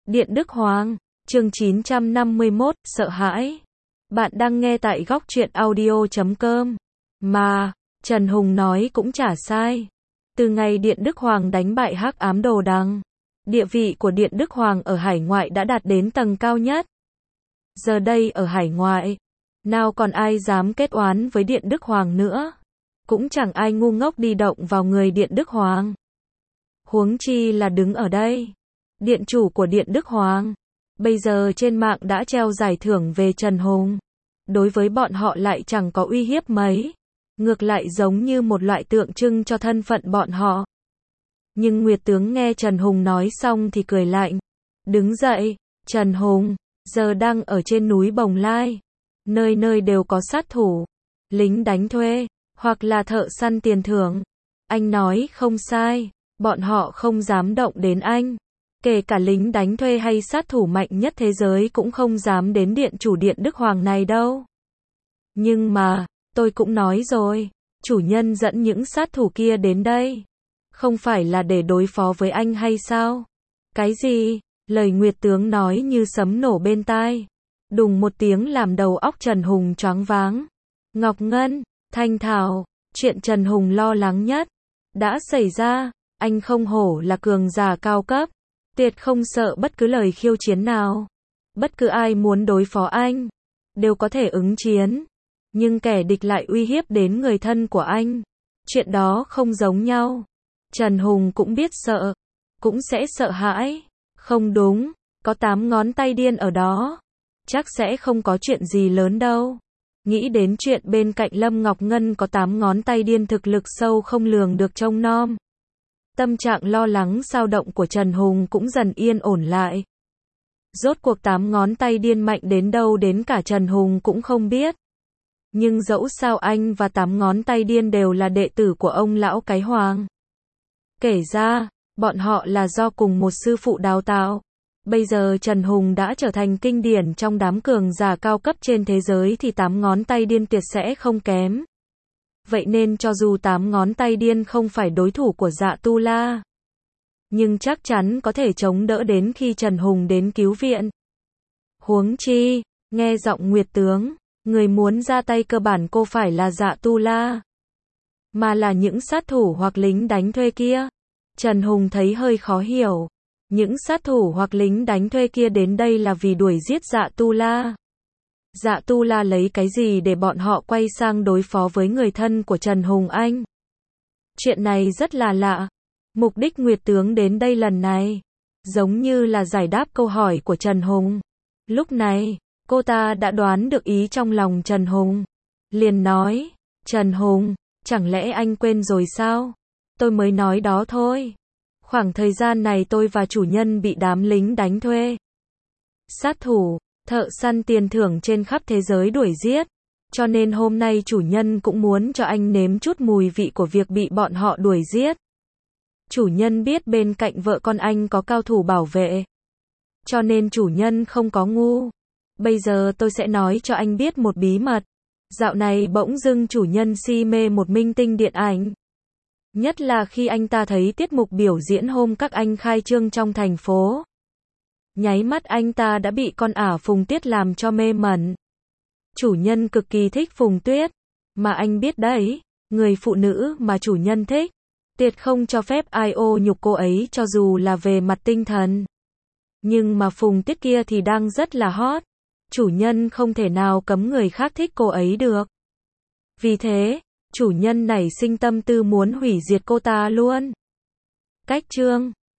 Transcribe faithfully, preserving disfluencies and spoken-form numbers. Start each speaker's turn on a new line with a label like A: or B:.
A: Điện Đức Hoàng, chương chín trăm năm mươi mốt, sợ hãi. Bạn đang nghe tại góc truyện audio chấm com. Mà, Trần Hùng nói cũng chả sai. Từ ngày Điện Đức Hoàng đánh bại Hắc Ám Đồ Đằng, địa vị của Điện Đức Hoàng ở hải ngoại đã đạt đến tầng cao nhất. Giờ đây ở hải ngoại, nào còn ai dám kết oán với Điện Đức Hoàng nữa. Cũng chẳng ai ngu ngốc đi động vào người Điện Đức Hoàng. Huống chi là đứng ở đây, điện chủ của Điện Đức Hoàng. Bây giờ trên mạng đã treo giải thưởng về Trần Hùng. Đối với bọn họ lại chẳng có uy hiếp mấy. Ngược lại giống như một loại tượng trưng cho thân phận bọn họ. Nhưng Nguyệt tướng nghe Trần Hùng nói xong thì cười lạnh. Đứng dậy, Trần Hùng, giờ đang ở trên núi Bồng Lai. Nơi nơi đều có sát thủ, lính đánh thuê, hoặc là thợ săn tiền thưởng. Anh nói không sai, bọn họ không dám động đến anh. Kể cả lính đánh thuê hay sát thủ mạnh nhất thế giới cũng không dám đến điện chủ Điện Đức Hoàng này đâu. Nhưng mà, tôi cũng nói rồi, chủ nhân dẫn những sát thủ kia đến đây. Không phải là để đối phó với anh hay sao? Cái gì? Lời Nguyệt tướng nói như sấm nổ bên tai. Đùng một tiếng làm đầu óc Trần Hùng choáng váng. Ngọc Ngân, Thanh Thảo, chuyện Trần Hùng lo lắng nhất đã xảy ra. Anh không hổ là cường giả cao cấp, tuyệt không sợ bất cứ lời khiêu chiến nào. Bất cứ ai muốn đối phó anh đều có thể ứng chiến, nhưng kẻ địch lại uy hiếp đến người thân của anh. Chuyện đó không giống nhau. Trần Hùng cũng biết sợ, cũng sẽ sợ hãi. Không đúng, có tám ngón tay điên ở đó, chắc sẽ không có chuyện gì lớn đâu. Nghĩ đến chuyện bên cạnh Lâm Ngọc Ngân có tám ngón tay điên thực lực sâu không lường được trông nom. Tâm trạng lo lắng xao động của Trần Hùng cũng dần yên ổn lại. Rốt cuộc tám ngón tay điên mạnh đến đâu đến cả Trần Hùng cũng không biết. Nhưng dẫu sao anh và tám ngón tay điên đều là đệ tử của ông lão cái Hoàng. Kể ra, bọn họ là do cùng một sư phụ đào tạo. Bây giờ Trần Hùng đã trở thành kinh điển trong đám cường giả cao cấp trên thế giới thì tám ngón tay điên tuyệt sẽ không kém. Vậy nên cho dù tám ngón tay điên không phải đối thủ của Dạ Tu La, nhưng chắc chắn có thể chống đỡ đến khi Trần Hùng đến cứu viện. Huống chi, nghe giọng Nguyệt tướng, người muốn ra tay cơ bản cô phải là Dạ Tu La, mà là những sát thủ hoặc lính đánh thuê kia. Trần Hùng thấy hơi khó hiểu. Những sát thủ hoặc lính đánh thuê kia đến đây là vì đuổi giết Dạ Tu La. Dạ Tu La lấy cái gì để bọn họ quay sang đối phó với người thân của Trần Hùng anh? Chuyện này rất là lạ. Mục đích Nguyệt tướng đến đây lần này giống như là giải đáp câu hỏi của Trần Hùng. Lúc này, cô ta đã đoán được ý trong lòng Trần Hùng. Liền nói, Trần Hùng, chẳng lẽ anh quên rồi sao? Tôi mới nói đó thôi. Khoảng thời gian này tôi và chủ nhân bị đám lính đánh thuê, sát thủ, thợ săn tiền thưởng trên khắp thế giới đuổi giết. Cho nên hôm nay chủ nhân cũng muốn cho anh nếm chút mùi vị của việc bị bọn họ đuổi giết. Chủ nhân biết bên cạnh vợ con anh có cao thủ bảo vệ, cho nên chủ nhân không có ngu. Bây giờ tôi sẽ nói cho anh biết một bí mật. Dạo này bỗng dưng chủ nhân si mê một minh tinh điện ảnh. Nhất là khi anh ta thấy tiết mục biểu diễn hôm các anh khai trương trong thành phố. Nháy mắt anh ta đã bị con ả Phùng Tuyết làm cho mê mẩn. Chủ nhân cực kỳ thích Phùng Tuyết. Mà anh biết đấy, người phụ nữ mà chủ nhân thích, tuyệt không cho phép ai ô nhục cô ấy cho dù là về mặt tinh thần. Nhưng mà Phùng Tuyết kia thì đang rất là hot. Chủ nhân không thể nào cấm người khác thích cô ấy được. Vì thế, chủ nhân nảy sinh tâm tư muốn hủy diệt cô ta luôn. Cách chương